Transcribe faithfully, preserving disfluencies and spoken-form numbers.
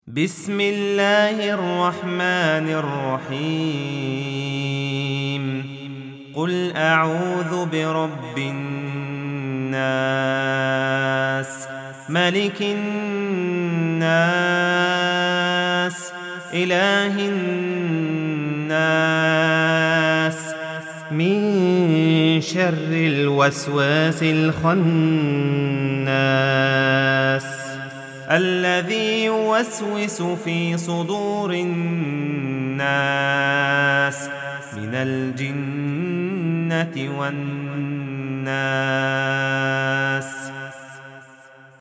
بسم الله الرحمن الرحيم قل أعوذ برب الناس ملك الناس إله الناس من شر الوسواس الخناس الذي يوسوس في صدور الناس من الجنة والناس.